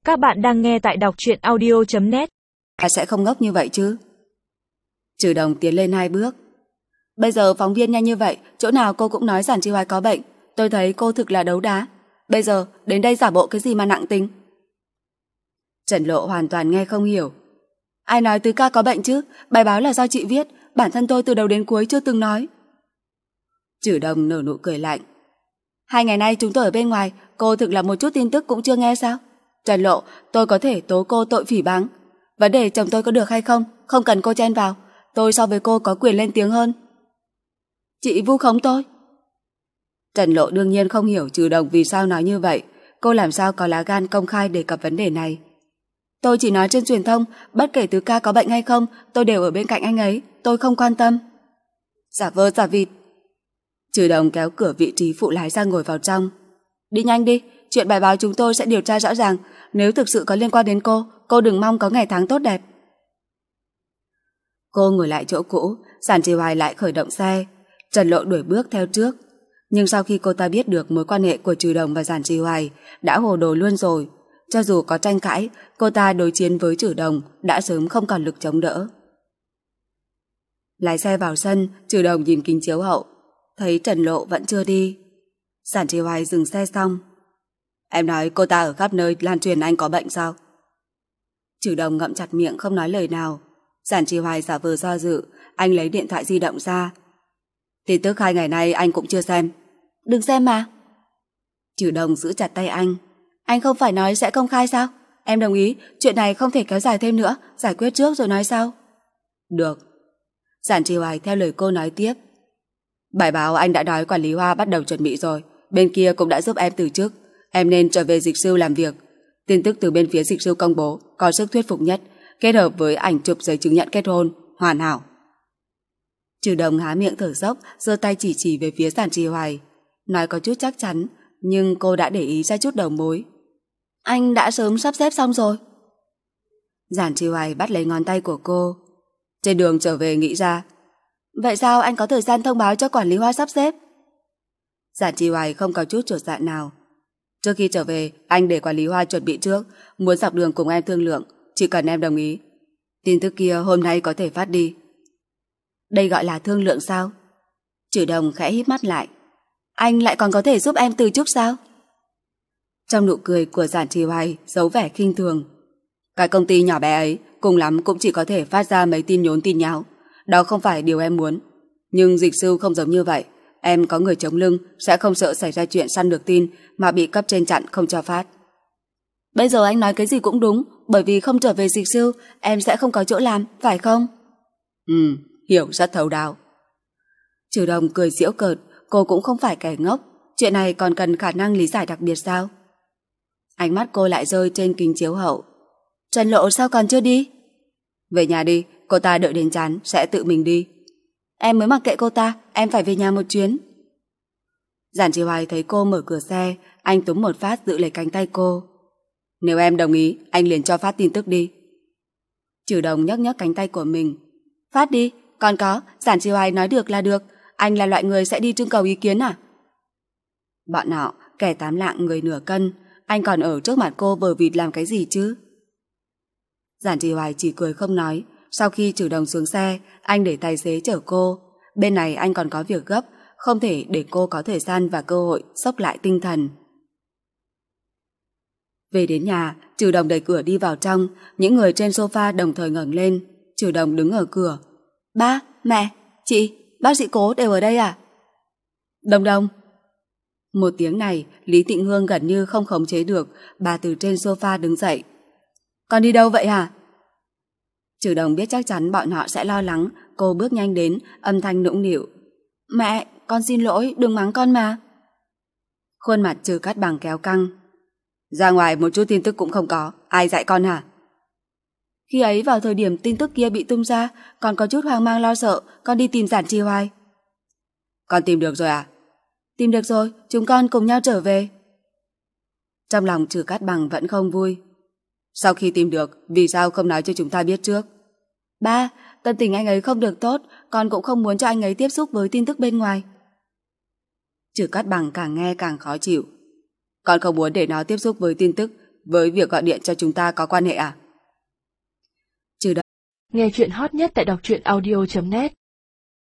Các bạn đang nghe tại đọc truyện audio.net. Sẽ không ngốc như vậy chứ. Trừ Đồng tiến lên 2 bước. Bây giờ phóng viên nhanh như vậy, chỗ nào cô cũng nói Giản Chi Hoài có bệnh. Tôi thấy cô thực là đấu đá. Bây giờ đến đây giả bộ cái gì mà nặng tính. Trần Lộ hoàn toàn nghe không hiểu. Ai nói Tứ ca có bệnh chứ? Bài báo là do chị viết, bản thân tôi từ đầu đến cuối chưa từng nói. Trừ Đồng nở nụ cười lạnh. 2 ngày nay chúng tôi ở bên ngoài, cô thực là một chút tin tức cũng chưa nghe sao? Trần Lộ, tôi có thể tố cô tội phỉ báng. Vấn đề chồng tôi có được hay không, không cần cô chen vào. Tôi so với cô có quyền lên tiếng hơn. Chị vu khống tôi. Trần Lộ đương nhiên không hiểu Trừ Đồng vì sao nói như vậy. Cô làm sao có lá gan công khai đề cập vấn đề này. Tôi chỉ nói trên truyền thông, bất kể Tứ ca có bệnh hay không, tôi đều ở bên cạnh anh ấy, tôi không quan tâm. Giả vờ giả vịt. Trừ Đồng kéo cửa vị trí phụ lái ra ngồi vào trong. Đi nhanh đi, chuyện bài báo chúng tôi sẽ điều tra rõ ràng. Nếu thực sự có liên quan đến cô đừng mong có ngày tháng tốt đẹp. Cô ngồi lại chỗ cũ, Giản Chi Hoài lại khởi động xe. Trần Lộ đuổi bước theo trước. Nhưng sau khi cô ta biết được mối quan hệ của Trừ Đồng và Giản Chi Hoài, đã hồ đồ luôn rồi. Cho dù có tranh cãi, cô ta đối chiến với Trừ Đồng đã sớm không còn lực chống đỡ. Lái xe vào sân, Trừ Đồng nhìn kính chiếu hậu, thấy Trần Lộ vẫn chưa đi. Giản Chi Hoài dừng xe xong. Em nói cô ta ở khắp nơi lan truyền anh có bệnh sao? Trừ Đồng ngậm chặt miệng không nói lời nào. Giản Chi Hoài giả vờ do dự, anh lấy điện thoại di động ra. Tin tức 2 ngày nay anh cũng chưa xem. Đừng xem mà. Trừ Đồng giữ chặt tay anh. Anh không phải nói sẽ công khai sao? Em đồng ý, chuyện này không thể kéo dài thêm nữa, giải quyết trước rồi nói sau. Được. Giản Chi Hoài theo lời cô nói tiếp. Bài báo anh đã nói quản lý Hoa bắt đầu chuẩn bị rồi, bên kia cũng đã giúp em từ chức. Em nên trở về Dịch Sư làm việc. Tin tức từ bên phía Dịch Sư công bố có sức thuyết phục nhất, kết hợp với ảnh chụp giấy chứng nhận kết hôn, hoàn hảo. Trừ Đồng há miệng thở dốc, giơ tay chỉ về phía Giản Chi Hoài. Nói có chút chắc chắn, nhưng cô đã để ý ra chút đầu mối. Anh đã sớm sắp xếp xong rồi. Giản Chi Hoài bắt lấy ngón tay của cô. Trên đường trở về nghĩ ra. Vậy sao anh có thời gian thông báo cho quản lý Hoa sắp xếp? Giản Chi Hoài không có chút chột dạ nào. Trước khi trở về, anh để quản lý Hoa chuẩn bị trước, muốn dọc đường cùng em thương lượng, chỉ cần em đồng ý. Tin tức kia hôm nay có thể phát đi. Đây gọi là thương lượng sao? Trừ Đồng khẽ híp mắt lại. Anh lại còn có thể giúp em từ chức sao? Trong nụ cười của Giản Chi Hoài giấu vẻ khinh thường. Cái công ty nhỏ bé ấy cùng lắm cũng chỉ có thể phát ra mấy tin nhốn tin nháo. Đó không phải điều em muốn. Nhưng Dịch Sư không giống như vậy. Em có người chống lưng, sẽ không sợ xảy ra chuyện săn được tin mà bị cấp trên chặn không cho phát. Bây giờ anh nói cái gì cũng đúng, bởi vì không trở về Dịch Sư em sẽ không có chỗ làm, phải không? Hiểu rất thấu đáo. Trừ Đồng cười giễu cợt. Cô cũng không phải kẻ ngốc. Chuyện này còn cần khả năng lý giải đặc biệt sao? Ánh mắt cô lại rơi trên kính chiếu hậu. Trần Lộ sao còn chưa đi? Về nhà đi, cô ta đợi đến chán sẽ tự mình đi. Em mới mặc kệ cô ta, em phải về nhà một chuyến. Giản Chi Hoài thấy cô mở cửa xe, anh túm một phát giữ lấy cánh tay cô. Nếu em đồng ý, anh liền cho phát tin tức đi. Trừ Đồng nhấc nhấc cánh tay của mình. Phát đi, còn có, Giản Chi Hoài nói được là được. Anh là loại người sẽ đi trưng cầu ý kiến à? Bọn họ, kẻ 8 lạng người nửa cân, anh còn ở trước mặt cô vờ vịt làm cái gì chứ? Giản Chi Hoài chỉ cười không nói. Sau khi Trừ Đồng xuống xe, anh để tài xế chở cô. Bên này anh còn có việc gấp, không thể để cô có thời gian và cơ hội xốc lại tinh thần. Về đến nhà, Trừ Đồng đẩy cửa đi vào trong. Những người trên sofa đồng thời ngẩng lên. Trừ Đồng đứng ở cửa. Ba, mẹ, chị, bác sĩ Cố đều ở đây à? Đồng Đồng. Một tiếng này, Lý Tịnh Hương gần như không khống chế được. Bà từ trên sofa đứng dậy. Con đi đâu vậy hả? Trừ Đồng biết chắc chắn bọn họ sẽ lo lắng. Cô bước nhanh đến, âm thanh nũng nịu. Mẹ, con xin lỗi, đừng mắng con mà. Khuôn mặt Trừ Cát Bằng kéo căng. Ra ngoài một chút tin tức cũng không có, ai dạy con hả? Khi ấy vào thời điểm tin tức kia bị tung ra, con có chút hoang mang lo sợ, con đi tìm Giản Chi Hoài. Con tìm được rồi à? Tìm được rồi, chúng con cùng nhau trở về. Trong lòng Trừ Cát Bằng vẫn không vui. Sau khi tìm được, vì sao không nói cho chúng ta biết trước? Ba, tâm tình anh ấy không được tốt, con cũng không muốn cho anh ấy tiếp xúc với tin tức bên ngoài. Trừ Cát Bằng càng nghe càng khó chịu. Con không muốn để nó tiếp xúc với tin tức với việc gọi điện cho chúng ta có quan hệ à? Nghe chuyện hot nhất tại đọc truyện audio.net